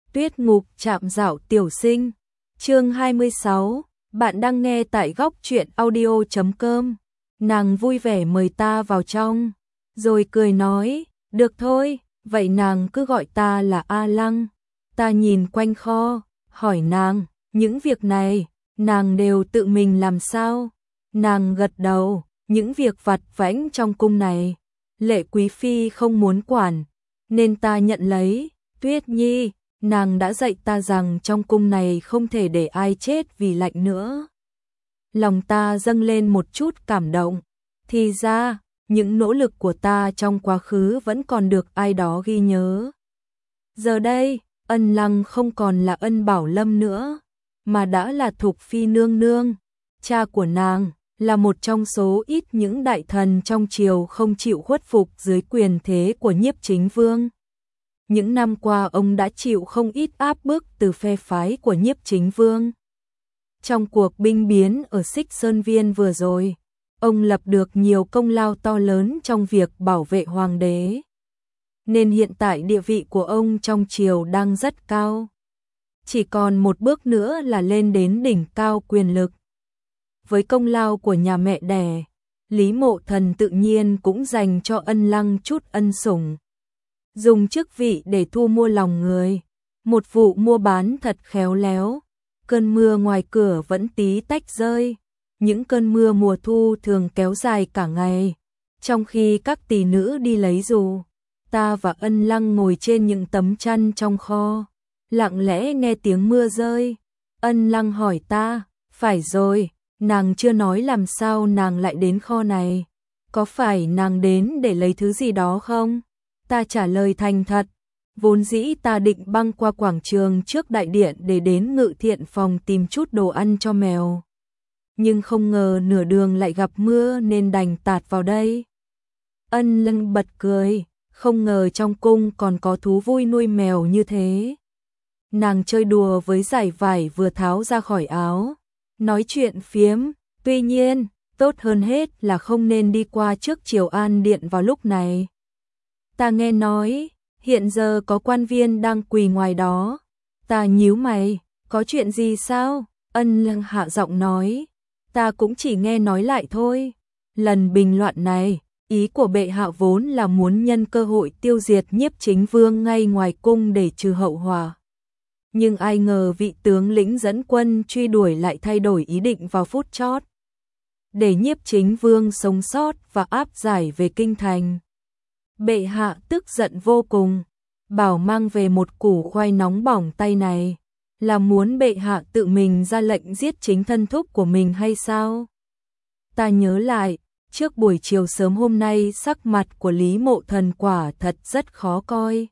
Tuyết ngục trạm dạo tiểu sinh. Chương 26, bạn đang nghe tại góc truyện audio.com. Nàng vui vẻ mời ta vào trong, rồi cười nói, được thôi, vậy nàng cứ gọi ta là A Lăng. Ta nhìn quanh kho, hỏi nàng, những việc này, nàng đều tự mình làm sao? Nàng gật đầu, những việc vặt vãnh trong cung này, Lệ Quý Phi không muốn quản, nên ta nhận lấy. Tuyết Nhi, nàng đã dạy ta rằng trong cung này không thể để ai chết vì lạnh nữa. Lòng ta dâng lên một chút cảm động, thì ra, những nỗ lực của ta trong quá khứ vẫn còn được ai đó ghi nhớ. Giờ đây, Ân Lăng không còn là Ân Bảo Lâm nữa, mà đã là Thục Phi nương nương. Cha của nàng là một trong số ít những đại thần trong triều không chịu khuất phục dưới quyền thế của Nhiếp Chính Vương. Những năm qua ông đã chịu không ít áp bức từ phe phái của Nhiếp Chính Vương. Trong cuộc binh biến ở Xích Sơn Viên vừa rồi, ông lập được nhiều công lao to lớn trong việc bảo vệ hoàng đế. Nên hiện tại địa vị của ông trong triều đang rất cao. Chỉ còn một bước nữa là lên đến đỉnh cao quyền lực. Với công lao của nhà mẹ đẻ, Lý Mộ Thần tự nhiên cũng dành cho Ân Lăng chút ân sủng. Dùng chức vị để thu mua lòng người, một vụ mua bán thật khéo léo. Cơn mưa ngoài cửa vẫn tí tách rơi, những cơn mưa mùa thu thường kéo dài cả ngày. Trong khi các tỷ nữ đi lấy dù, ta và Ân Lăng ngồi trên những tấm chăn trong kho, lặng lẽ nghe tiếng mưa rơi. Ân Lăng hỏi ta, phải rồi, nàng chưa nói làm sao nàng lại đến kho này, có phải nàng đến để lấy thứ gì đó không? Ta trả lời thành thật, vốn dĩ ta định băng qua quảng trường trước đại điện để đến Ngự Thiện phòng tìm chút đồ ăn cho mèo. Nhưng không ngờ nửa đường lại gặp mưa nên đành tạt vào đây. Ân Lăng bật cười, không ngờ trong cung còn có thú vui nuôi mèo như thế. Nàng chơi đùa với dải vải vừa tháo ra khỏi áo, nói chuyện phiếm, tuy nhiên, tốt hơn hết là không nên đi qua trước Triều An Điện vào lúc này. Ta nghe nói, hiện giờ có quan viên đang quỳ ngoài đó. Ta nhíu mày, có chuyện gì sao? Ân Lăng hạ giọng nói, ta cũng chỉ nghe nói lại thôi. Lần bình loạn này, ý của bệ hạ vốn là muốn nhân cơ hội tiêu diệt Nhiếp Chính Vương ngay ngoài cung để trừ hậu họa. Nhưng ai ngờ vị tướng lĩnh dẫn quân truy đuổi lại thay đổi ý định vào phút chót, để Nhiếp Chính Vương sống sót và áp giải về kinh thành. Bệ hạ tức giận vô cùng, bảo mang về một củ khoai nóng bỏng tay này, là muốn bệ hạ tự mình ra lệnh giết chính thân thúc của mình hay sao? Ta nhớ lại, trước buổi chiều sớm hôm nay sắc mặt của Lý Mộ Thần quả thật rất khó coi.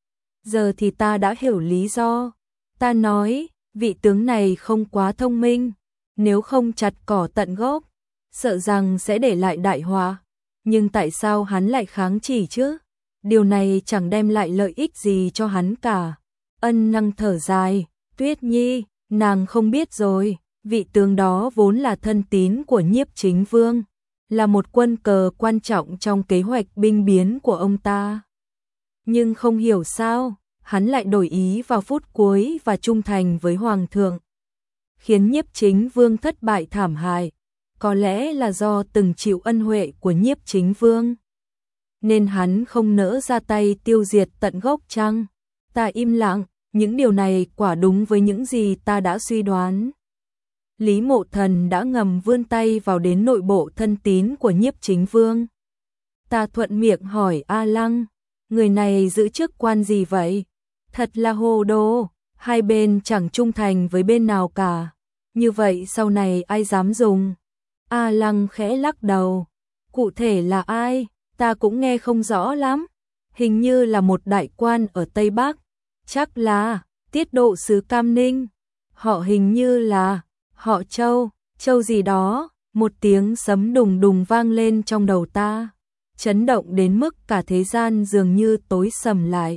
Giờ thì ta đã hiểu lý do. Ta nói, vị tướng này không quá thông minh, nếu không chặt cỏ tận gốc, sợ rằng sẽ để lại đại họa. Nhưng tại sao hắn lại kháng chỉ chứ? Điều này chẳng đem lại lợi ích gì cho hắn cả. Ân Lăng thở dài, Tuyết Nhi, nàng không biết rồi, vị tướng đó vốn là thân tín của Nhiếp Chính Vương, là một quân cờ quan trọng trong kế hoạch binh biến của ông ta. Nhưng không hiểu sao, hắn lại đổi ý vào phút cuối và trung thành với Hoàng thượng, khiến Nhiếp Chính Vương thất bại thảm hại. Có lẽ là do từng chịu ân huệ của Nhiếp Chính Vương, nên hắn không nỡ ra tay tiêu diệt tận gốc chăng? Ta im lặng, những điều này quả đúng với những gì ta đã suy đoán. Lý Mộ Thần đã ngầm vươn tay vào đến nội bộ thân tín của Nhiếp Chính Vương. Ta thuận miệng hỏi A Lăng, người này giữ chức quan gì vậy? Thật là hồ đồ, hai bên chẳng trung thành với bên nào cả. Như vậy sau này ai dám dùng? A Lăng khẽ lắc đầu. Cụ thể là ai? Ta cũng nghe không rõ lắm. Hình như là một đại quan ở Tây Bắc. Chắc là Tiết Độ sứ Cam Ninh. Họ hình như là họ Châu, Châu gì đó. Một tiếng sấm đùng đùng vang lên trong đầu ta, chấn động đến mức cả thế gian dường như tối sầm lại.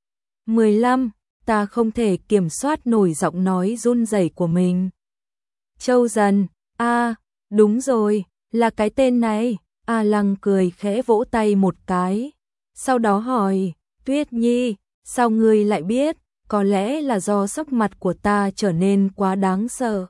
15. Ta không thể kiểm soát nổi giọng nói run rẩy của mình. Châu Dần, đúng rồi, là cái tên này. A Lăng cười khẽ vỗ tay một cái, sau đó hỏi, Tuyết Nhi, sao ngươi lại biết? có lẽ là do sắc mặt của ta trở nên quá đáng sợ.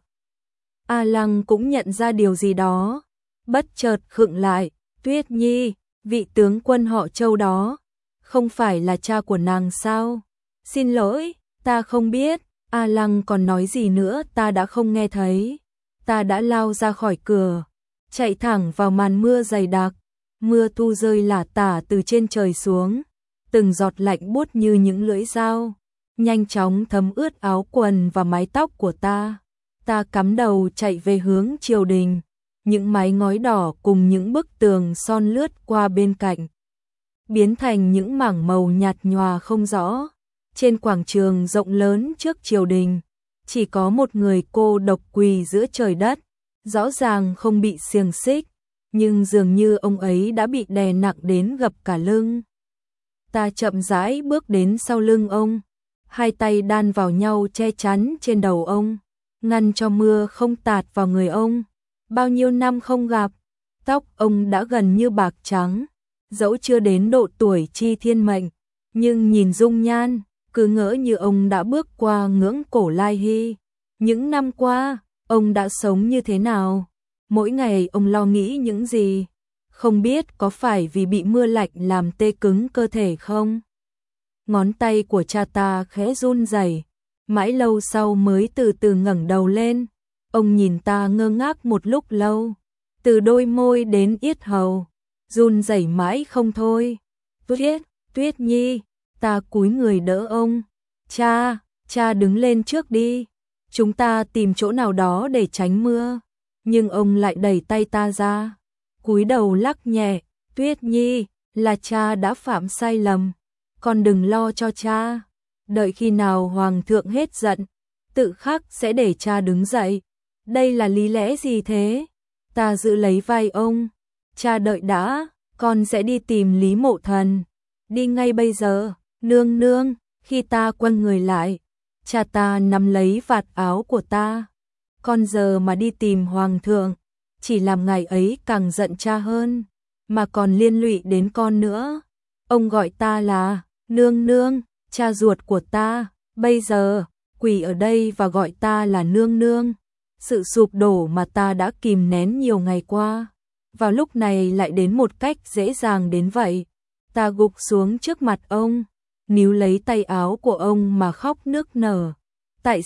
A Lăng cũng nhận ra điều gì đó, bất chợt khựng lại. Tuyết Nhi, vị tướng quân họ Châu đó, không phải là cha của nàng sao? Xin lỗi, ta không biết. A Lăng còn nói gì nữa ta đã không nghe thấy. Ta đã lao ra khỏi cửa, chạy thẳng vào màn mưa dày đặc. Mưa thu rơi lả tả từ trên trời xuống, từng giọt lạnh buốt như những lưỡi dao, nhanh chóng thấm ướt áo quần và mái tóc của ta. Ta cắm đầu chạy về hướng triều đình, những mái ngói đỏ cùng những bức tường son lướt qua bên cạnh, biến thành những mảng màu nhạt nhòa không rõ. Trên quảng trường rộng lớn trước triều đình, chỉ có một người cô độc quỳ giữa trời đất, rõ ràng không bị xiềng xích, nhưng dường như ông ấy đã bị đè nặng đến gập cả lưng. Ta chậm rãi bước đến sau lưng ông, hai tay đan vào nhau che chắn trên đầu ông, ngăn cho mưa không tạt vào người ông. Bao nhiêu năm không gặp, tóc ông đã gần như bạc trắng, dẫu chưa đến độ tuổi chi thiên mệnh, nhưng nhìn dung nhan, cứ ngỡ như ông đã bước qua ngưỡng cổ lai hy. Những năm qua, ông đã sống như thế nào? Mỗi ngày ông lo nghĩ những gì? Không biết có phải vì bị mưa lạnh làm tê cứng cơ thể không? Ngón tay của cha ta khẽ run rẩy, mãi lâu sau mới từ từ ngẩng đầu lên. Ông nhìn ta ngơ ngác một lúc lâu, từ đôi môi đến yết hầu, run rẩy mãi không thôi. Tuyết Nhi, ta cúi người đỡ ông. Cha đứng lên trước đi, chúng ta tìm chỗ nào đó để tránh mưa. Nhưng ông lại đẩy tay ta ra, cúi đầu lắc nhẹ. Tuyết Nhi, là cha đã phạm sai lầm, con đừng lo cho cha. Đợi khi nào hoàng thượng hết giận, tự khắc sẽ để cha đứng dậy. Đây là lý lẽ gì thế? Ta giữ lấy vai ông. Cha đợi đã, con sẽ đi tìm Lý Mộ Thần. Đi ngay bây giờ. Nương nương. Khi ta quay người lại, cha ta nắm lấy vạt áo của ta. Con giờ mà đi tìm hoàng thượng, chỉ làm ngày ấy càng giận cha hơn, mà còn liên lụy đến con nữa. Ông gọi ta là nương nương, cha ruột của ta, bây giờ quỳ ở đây và gọi ta là nương nương. Sự sụp đổ mà ta đã kìm nén nhiều ngày qua, vào lúc này lại đến một cách dễ dàng đến vậy. Ta gục xuống trước mặt ông, níu lấy tay áo của ông mà khóc nức nở. Tại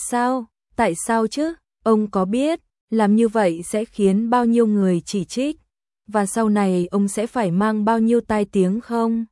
sao chứ? Ông có biết làm như vậy sẽ khiến bao nhiêu người chỉ trích, và sau này ông sẽ phải mang bao nhiêu tai tiếng không?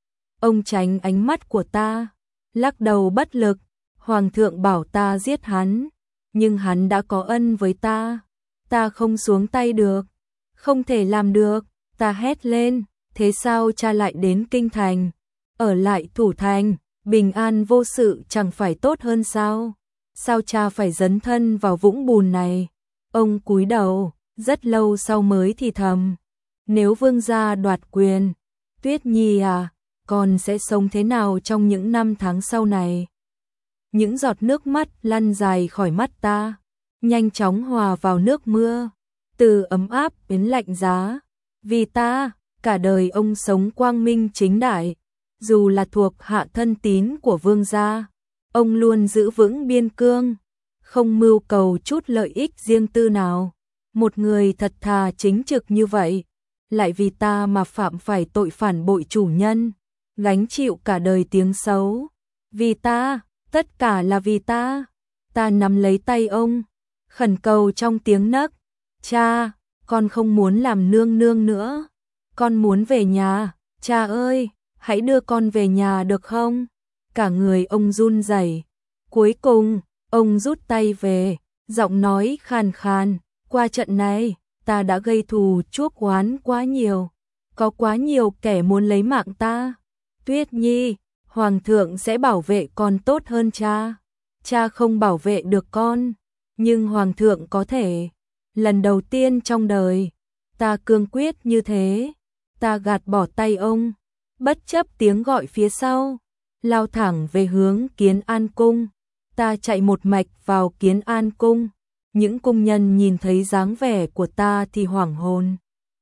Ông tránh ánh mắt của ta, lắc đầu bất lực. Hoàng thượng bảo ta giết hắn, nhưng hắn đã có ân với ta. Ta không xuống tay được, không thể làm được. Ta hét lên, thế sao cha lại đến kinh thành? Ở lại thủ thành, bình an vô sự chẳng phải tốt hơn sao? Sao cha phải dấn thân vào vũng bùn này? Ông cúi đầu, rất lâu sau mới thì thầm. Nếu vương gia đoạt quyền, Tuyết Nhi à, con sẽ sống thế nào trong những năm tháng sau này? Những giọt nước mắt lăn dài khỏi mắt ta, nhanh chóng hòa vào nước mưa, từ ấm áp đến lạnh giá. Vì ta, cả đời ông sống quang minh chính đại, dù là thuộc hạ thân tín của vương gia, ông luôn giữ vững biên cương, không mưu cầu chút lợi ích riêng tư nào. Một người thật thà chính trực như vậy, lại vì ta mà phạm phải tội phản bội chủ nhân, gánh chịu cả đời tiếng xấu. Vì ta, tất cả là vì ta. Ta nắm lấy tay ông, khẩn cầu trong tiếng nấc. Cha, con không muốn làm nương nương nữa. Con muốn về nhà. Cha ơi, hãy đưa con về nhà được không? Cả người ông run rẩy. Cuối cùng, ông rút tay về, giọng nói khàn khàn. Qua trận này, ta đã gây thù chuốc oán quá nhiều. Có quá nhiều kẻ muốn lấy mạng ta. Tuyết Nhi, hoàng thượng sẽ bảo vệ con tốt hơn cha. Cha không bảo vệ được con, nhưng hoàng thượng có thể. Lần đầu tiên trong đời, ta cương quyết như thế. Ta gạt bỏ tay ông, bất chấp tiếng gọi phía sau, lao thẳng về hướng Kiến An Cung. Ta chạy một mạch vào Kiến An Cung. Những cung nhân nhìn thấy dáng vẻ của ta thì hoảng hồn.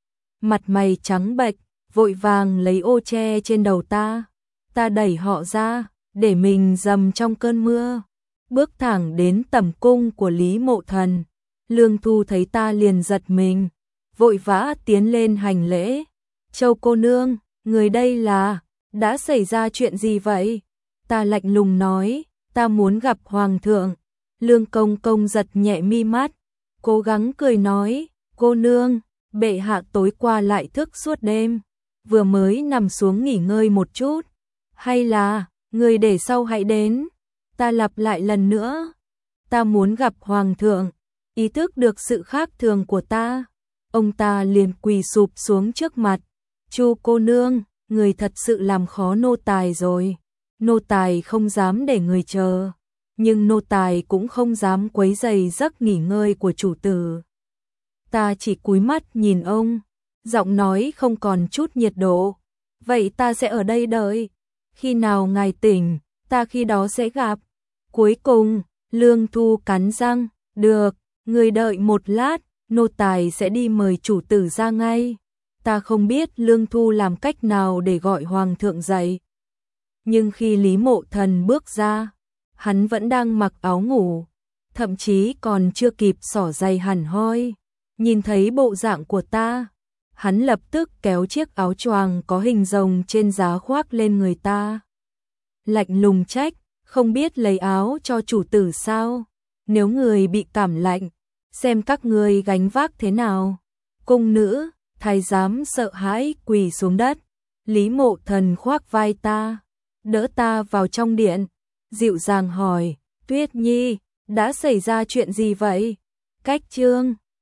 Mặt mày trắng bệch, vội vàng lấy ô che trên đầu ta. Ta đẩy họ ra, để mình dầm trong cơn mưa, bước thẳng đến tẩm cung của Lý Mộ Thần. Lương Thu thấy ta liền giật mình, vội vã tiến lên hành lễ. Châu cô nương, người đây là, đã xảy ra chuyện gì vậy? Ta lạnh lùng nói, ta muốn gặp hoàng thượng. Lương công công giật nhẹ mi mắt, cố gắng cười nói, cô nương, bệ hạ tối qua lại thức suốt đêm, vừa mới nằm xuống nghỉ ngơi một chút. Hay là, người để sau hãy đến. Ta lặp lại lần nữa, ta muốn gặp hoàng thượng. Ý thức được sự khác thường của ta, ông ta liền quỳ sụp xuống trước mặt. Chu cô nương, người thật sự làm khó nô tài rồi. Nô tài không dám để người chờ, nhưng nô tài cũng không dám quấy rầy giấc nghỉ ngơi của chủ tử. Ta chỉ cúi mắt nhìn ông, giọng nói không còn chút nhiệt độ. Vậy ta sẽ ở đây đợi, khi nào ngài tỉnh, ta khi đó sẽ gặp. Cuối cùng, Lương Thu cắn răng, được, người đợi một lát, nô tài sẽ đi mời chủ tử ra ngay. Ta không biết Lương Thu làm cách nào để gọi hoàng thượng dậy. Nhưng khi Lý Mộ Thần bước ra, hắn vẫn đang mặc áo ngủ, thậm chí còn chưa kịp xỏ giày hẳn hoi. Nhìn thấy bộ dạng của ta, hắn lập tức kéo chiếc áo choàng có hình rồng trên giá khoác lên người ta. Lạnh lùng trách, không biết lấy áo cho chủ tử sao? Nếu người bị cảm lạnh, xem các người gánh vác thế nào. Cung nữ, thái giám sợ hãi quỳ xuống đất. Lý Mộ Thần khoác vai ta, đỡ ta vào trong điện, dịu dàng hỏi, Tuyết Nhi, đã xảy ra chuyện gì vậy? Cách Trương